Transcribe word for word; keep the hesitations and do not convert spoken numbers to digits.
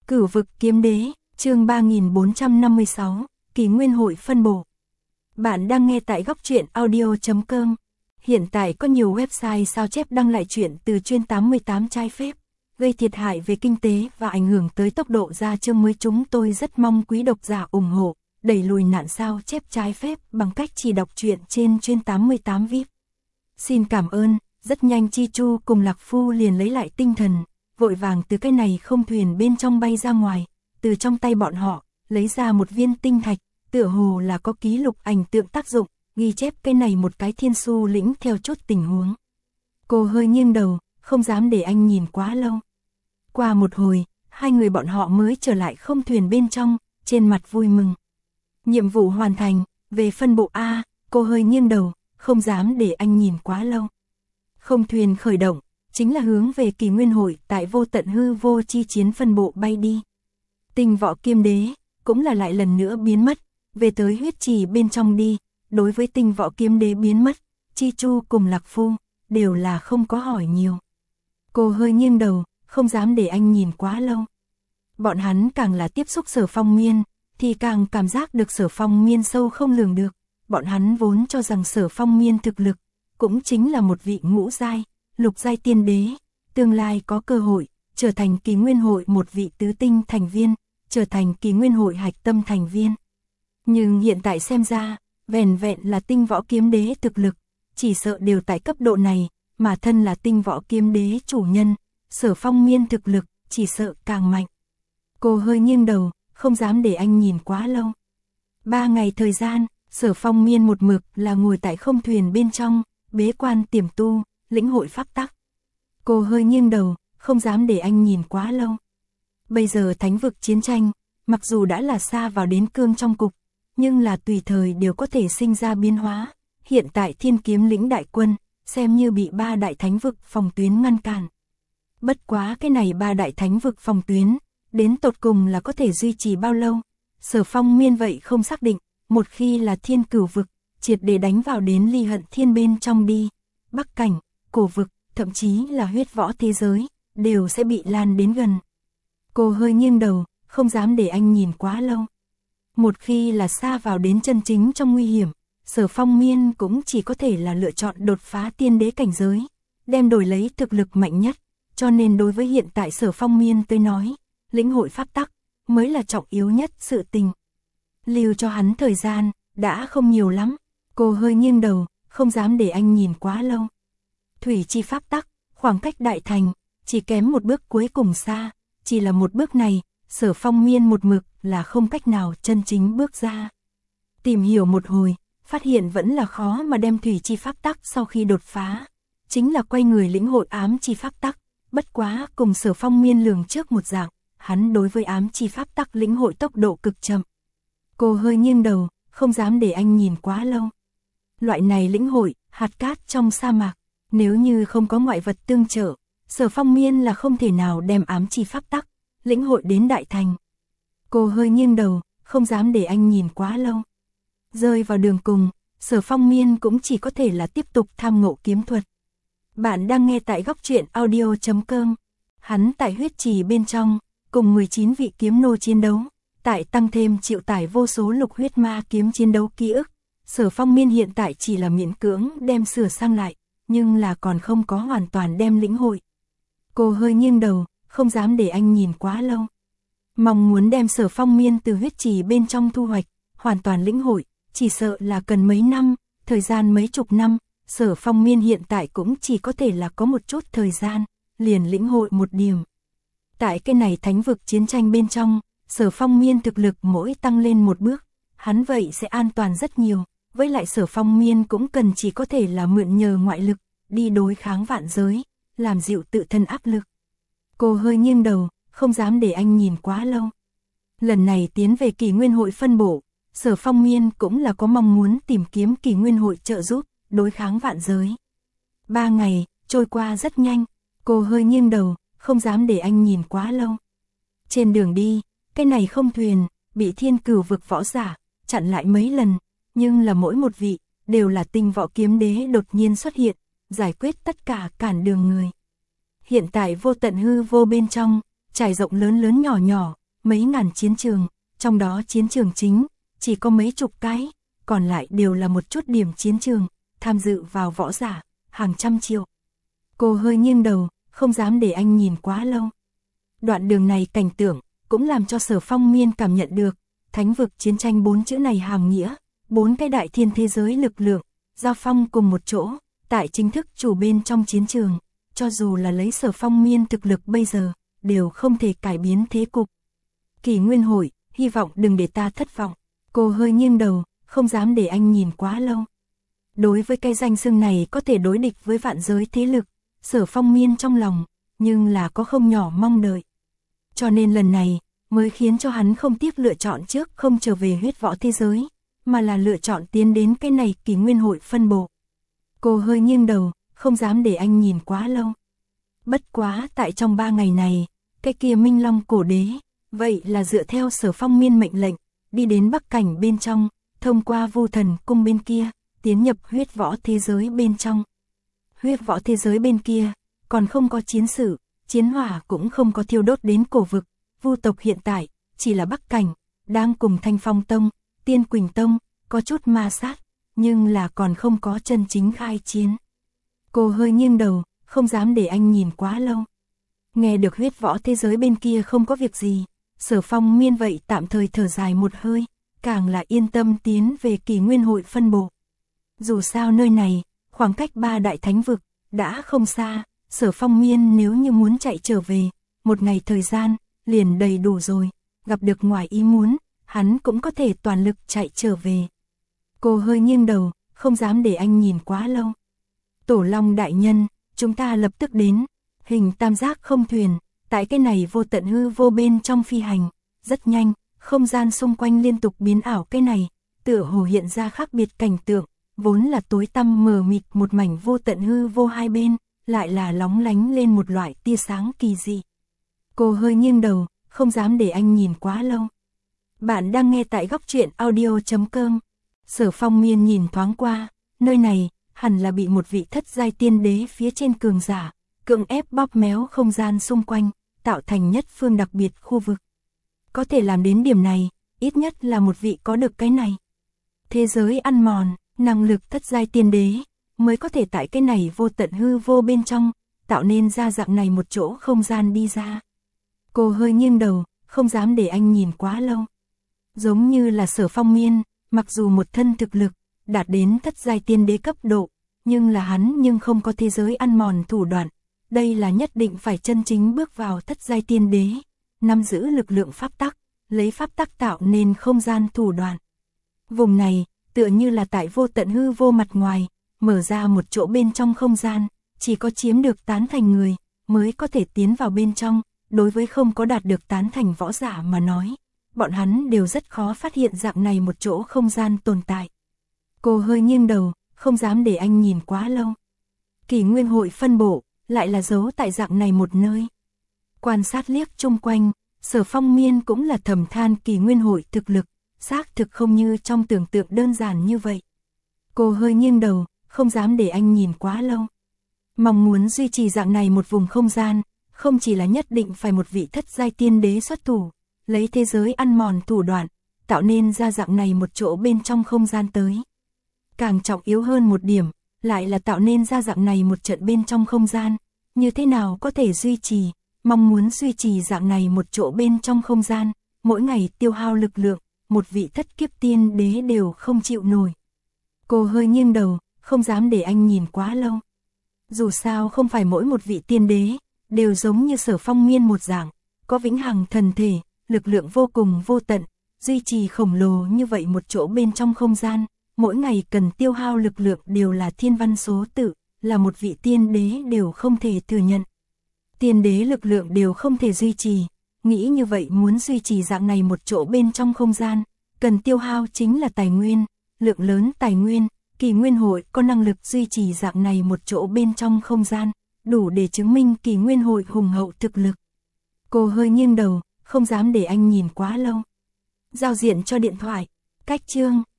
Cửu vực kiếm đế, chương ba nghìn bốn trăm năm mươi sáu, Kỳ Nguyên hội phân bổ. Bạn đang nghe tại góc truyện audio chấm com. Hiện tại có nhiều website sao chép đăng lại truyện từ chuyên tám mươi tám trái phép, gây thiệt hại về kinh tế và ảnh hưởng tới tốc độ ra chương mới. Chúng tôi rất mong quý độc giả ủng hộ, đẩy lùi nạn sao chép trái phép bằng cách chỉ đọc truyện trên chuyên tám mươi tám vi ai pi. Xin cảm ơn. Rất nhanh Chi Chu cùng Lạc Phu liền lấy lại tinh thần, vội vàng từ cái này không thuyền bên trong bay ra ngoài, từ trong tay bọn họ, lấy ra một viên tinh thạch, tựa hồ là có ký lục ảnh tượng tác dụng, ghi chép cái này một cái thiên su lĩnh theo chút tình huống. Cô hơi nghiêng đầu, không dám để anh nhìn quá lâu. Qua một hồi, hai người bọn họ mới trở lại không thuyền bên trong, trên mặt vui mừng. Nhiệm vụ hoàn thành, về phân bộ A, cô hơi nghiêng đầu, không dám để anh nhìn quá lâu. Không thuyền khởi động, chính là hướng về Kỳ Nguyên hội tại vô tận hư vô chi chiến phân bộ bay đi. Tinh võ kiếm đế, cũng là lại lần nữa biến mất, về tới huyết trì bên trong đi. Đối với tinh võ kiếm đế biến mất, Chi Chu cùng Lạc Phu, đều là không có hỏi nhiều. Cô hơi nghiêng đầu, không dám để anh nhìn quá lâu. Bọn hắn càng là tiếp xúc Sở Phong Miên, thì càng cảm giác được Sở Phong Miên sâu không lường được. Bọn hắn vốn cho rằng Sở Phong Miên thực lực, cũng chính là một vị ngũ giai, lục giai tiên đế, tương lai có cơ hội, trở thành Kỳ Nguyên hội một vị tứ tinh thành viên, trở thành Kỳ Nguyên hội hạch tâm thành viên. Nhưng hiện tại xem ra, vẻn vẹn là tinh võ kiếm đế thực lực, chỉ sợ đều tại cấp độ này, mà thân là tinh võ kiếm đế chủ nhân, Sở Phong Miên thực lực, chỉ sợ càng mạnh. Cô hơi nghiêng đầu, không dám để anh nhìn quá lâu. Ba ngày thời gian, Sở Phong Miên một mực là ngồi tại không thuyền bên trong, bế quan tiềm tu, lĩnh hội pháp tắc. Cô hơi nghiêng đầu, không dám để anh nhìn quá lâu. Bây giờ thánh vực chiến tranh, mặc dù đã là xa vào đến cương trong cục, nhưng là tùy thời đều có thể sinh ra biến hóa. Hiện tại Thiên Kiếm lĩnh đại quân, xem như bị ba đại thánh vực phòng tuyến ngăn cản. Bất quá cái này ba đại thánh vực phòng tuyến, đến tột cùng là có thể duy trì bao lâu? Sở Phong Miên vậy không xác định, một khi là Thiên Cửu vực, triệt để đánh vào đến Ly Hận Thiên bên trong đi, Bắc Cảnh, Cổ vực, thậm chí là huyết võ thế giới, đều sẽ bị lan đến gần. Cô hơi nghiêng đầu, không dám để anh nhìn quá lâu. Một khi là xa vào đến chân chính trong nguy hiểm, Sở Phong Miên cũng chỉ có thể là lựa chọn đột phá tiên đế cảnh giới, đem đổi lấy thực lực mạnh nhất, cho nên đối với hiện tại Sở Phong Miên tới nói, lĩnh hội pháp tắc mới là trọng yếu nhất sự tình. Lưu cho hắn thời gian, đã không nhiều lắm. Cô hơi nghiêng đầu, không dám để anh nhìn quá lâu. Thủy chi pháp tắc, khoảng cách đại thành, chỉ kém một bước cuối cùng xa, chỉ là một bước này, Sở Phong Miên một mực là không cách nào chân chính bước ra. Tìm hiểu một hồi, phát hiện vẫn là khó mà đem thủy chi pháp tắc sau khi đột phá, chính là quay người lĩnh hội ám chi pháp tắc, bất quá cùng Sở Phong Miên lường trước một dạng, hắn đối với ám chi pháp tắc lĩnh hội tốc độ cực chậm. Cô hơi nghiêng đầu, không dám để anh nhìn quá lâu. Loại này lĩnh hội, hạt cát trong sa mạc, nếu như không có ngoại vật tương trợ, Sở Phong Miên là không thể nào đem ám chi pháp tắc, lĩnh hội đến đại thành. Cô hơi nghiêng đầu, không dám để anh nhìn quá lâu. Rơi vào đường cùng, Sở Phong Miên cũng chỉ có thể là tiếp tục tham ngộ kiếm thuật. Bạn đang nghe tại góc truyện audio chấm com. Hắn tại huyết trì bên trong, cùng mười chín vị kiếm nô chiến đấu, tại tăng thêm chịu tải vô số lục huyết ma kiếm chiến đấu ký ức. Sở Phong Miên hiện tại chỉ là miễn cưỡng đem sửa sang lại, nhưng là còn không có hoàn toàn đem lĩnh hội. Cô hơi nghiêng đầu, không dám để anh nhìn quá lâu. Mong muốn đem Sở Phong Miên từ huyết trì bên trong thu hoạch, hoàn toàn lĩnh hội, chỉ sợ là cần mấy năm, thời gian mấy chục năm. Sở Phong Miên hiện tại cũng chỉ có thể là có một chút thời gian, liền lĩnh hội một điểm. Tại cái này thánh vực chiến tranh bên trong, Sở Phong Miên thực lực mỗi tăng lên một bước, hắn vậy sẽ an toàn rất nhiều. Với lại Sở Phong Miên cũng cần chỉ có thể là mượn nhờ ngoại lực, đi đối kháng vạn giới, làm dịu tự thân áp lực. Cô hơi nghiêng đầu, không dám để anh nhìn quá lâu. Lần này tiến về Kỳ Nguyên hội phân bổ, Sở Phong Miên cũng là có mong muốn tìm kiếm Kỳ Nguyên hội trợ giúp, đối kháng vạn giới. Ba ngày, trôi qua rất nhanh, cô hơi nghiêng đầu, không dám để anh nhìn quá lâu. Trên đường đi, cái này không thuyền, bị Thiên Cửu vực võ giả, chặn lại mấy lần. Nhưng là mỗi một vị, đều là tinh võ kiếm đế đột nhiên xuất hiện, giải quyết tất cả cản đường người. Hiện tại vô tận hư vô bên trong, trải rộng lớn lớn nhỏ nhỏ, mấy ngàn chiến trường, trong đó chiến trường chính, chỉ có mấy chục cái, còn lại đều là một chút điểm chiến trường, tham dự vào võ giả, hàng trăm triệu. Cô hơi nghiêng đầu, không dám để anh nhìn quá lâu. Đoạn đường này cảnh tượng, cũng làm cho Sở Phong Miên cảm nhận được, thánh vực chiến tranh bốn chữ này hàm nghĩa, bốn cái đại thiên thế giới lực lượng, giao phong cùng một chỗ, tại chính thức chủ bên trong chiến trường, cho dù là lấy Sở Phong Miên thực lực bây giờ, đều không thể cải biến thế cục. Kỷ Nguyên Hội, hy vọng đừng để ta thất vọng. Cô hơi nghiêng đầu, không dám để anh nhìn quá lâu. Đối với cái danh xưng này có thể đối địch với vạn giới thế lực, Sở Phong Miên trong lòng, nhưng là có không nhỏ mong đợi. Cho nên lần này, mới khiến cho hắn không tiếc lựa chọn trước không trở về huyết võ thế giới, mà là lựa chọn tiến đến cái này Kỷ Nguyên Hội phân bộ. Cô hơi nghiêng đầu, không dám để anh nhìn quá lâu. Bất quá tại trong ba ngày này, cái kia Minh Long cổ đế, vậy là dựa theo Sở Phong Miên mệnh lệnh, đi đến Bắc Cảnh bên trong, thông qua Vu Thần cung bên kia, tiến nhập huyết võ thế giới bên trong. Huyết võ thế giới bên kia, còn không có chiến sự, chiến hỏa cũng không có thiêu đốt đến cổ vực, Vu tộc hiện tại, chỉ là Bắc Cảnh, đang cùng Thanh Phong Tông, Tiên Quỳnh Tông, có chút ma sát, nhưng là còn không có chân chính khai chiến. Cô hơi nghiêng đầu, không dám để anh nhìn quá lâu. Nghe được huyết võ thế giới bên kia không có việc gì, Sở Phong Miên vậy tạm thời thở dài một hơi, càng là yên tâm tiến về Kỷ Nguyên Hội phân bộ. Dù sao nơi này, khoảng cách ba đại thánh vực, đã không xa, Sở Phong Miên nếu như muốn chạy trở về, một ngày thời gian, liền đầy đủ rồi, gặp được ngoài ý muốn, hắn cũng có thể toàn lực chạy trở về. Cô hơi nghiêng đầu, không dám để anh nhìn quá lâu. Tổ Long đại nhân, chúng ta lập tức đến, hình tam giác không thuyền, tại cái này vô tận hư vô bên trong phi hành, rất nhanh, không gian xung quanh liên tục biến ảo cái này, tựa hồ hiện ra khác biệt cảnh tượng, vốn là tối tăm mờ mịt một mảnh vô tận hư vô hai bên, lại là lóng lánh lên một loại tia sáng kỳ dị. Cô hơi nghiêng đầu, không dám để anh nhìn quá lâu. Bạn đang nghe tại góc truyện audio chấm com. Sở Phong Miên nhìn thoáng qua, nơi này, hẳn là bị một vị thất giai tiên đế phía trên cường giả, cưỡng ép bóp méo không gian xung quanh, tạo thành nhất phương đặc biệt khu vực. Có thể làm đến điểm này, ít nhất là một vị có được cái này. Thế giới ăn mòn, năng lực thất giai tiên đế, mới có thể tại cái này vô tận hư vô bên trong, tạo nên ra dạng này một chỗ không gian đi ra. Cô hơi nghiêng đầu, không dám để anh nhìn quá lâu. Giống như là Sở Phong Miên, mặc dù một thân thực lực, đạt đến thất giai tiên đế cấp độ, nhưng là hắn nhưng không có thế giới ăn mòn thủ đoạn. Đây là nhất định phải chân chính bước vào thất giai tiên đế, nắm giữ lực lượng pháp tắc, lấy pháp tắc tạo nên không gian thủ đoạn. Vùng này, tựa như là tại vô tận hư vô mặt ngoài, mở ra một chỗ bên trong không gian, chỉ có chiếm được tán thành người, mới có thể tiến vào bên trong, đối với không có đạt được tán thành võ giả mà nói, bọn hắn đều rất khó phát hiện dạng này một chỗ không gian tồn tại. Cô hơi nghiêng đầu, không dám để anh nhìn quá lâu. Kỷ Nguyên Hội phân bộ, lại là giấu tại dạng này một nơi. Quan sát liếc chung quanh, Sở Phong Miên cũng là thầm than Kỷ Nguyên Hội thực lực, xác thực không như trong tưởng tượng đơn giản như vậy. Cô hơi nghiêng đầu, không dám để anh nhìn quá lâu. Mong muốn duy trì dạng này một vùng không gian, không chỉ là nhất định phải một vị thất giai tiên đế xuất thủ, lấy thế giới ăn mòn thủ đoạn, tạo nên ra dạng này một chỗ bên trong không gian tới. Càng trọng yếu hơn một điểm, lại là tạo nên ra dạng này một trận bên trong không gian, như thế nào có thể duy trì, mong muốn duy trì dạng này một chỗ bên trong không gian, mỗi ngày tiêu hao lực lượng, một vị thất kiếp tiên đế đều không chịu nổi. Cô hơi nghiêng đầu, không dám để anh nhìn quá lâu. Dù sao không phải mỗi một vị tiên đế, đều giống như Sở Phong Miên một dạng, có vĩnh hằng thần thể, lực lượng vô cùng vô tận, duy trì khổng lồ như vậy một chỗ bên trong không gian, mỗi ngày cần tiêu hao lực lượng đều là thiên văn số tự, là một vị tiên đế đều không thể thừa nhận. Tiên đế lực lượng đều không thể duy trì, nghĩ như vậy muốn duy trì dạng này một chỗ bên trong không gian, cần tiêu hao chính là tài nguyên, lượng lớn tài nguyên, Kỷ Nguyên Hội có năng lực duy trì dạng này một chỗ bên trong không gian, đủ để chứng minh Kỷ Nguyên Hội hùng hậu thực lực. Cô hơi nghiêng đầu, không dám để anh nhìn quá lâu. Giao diện cho điện thoại, cách chương.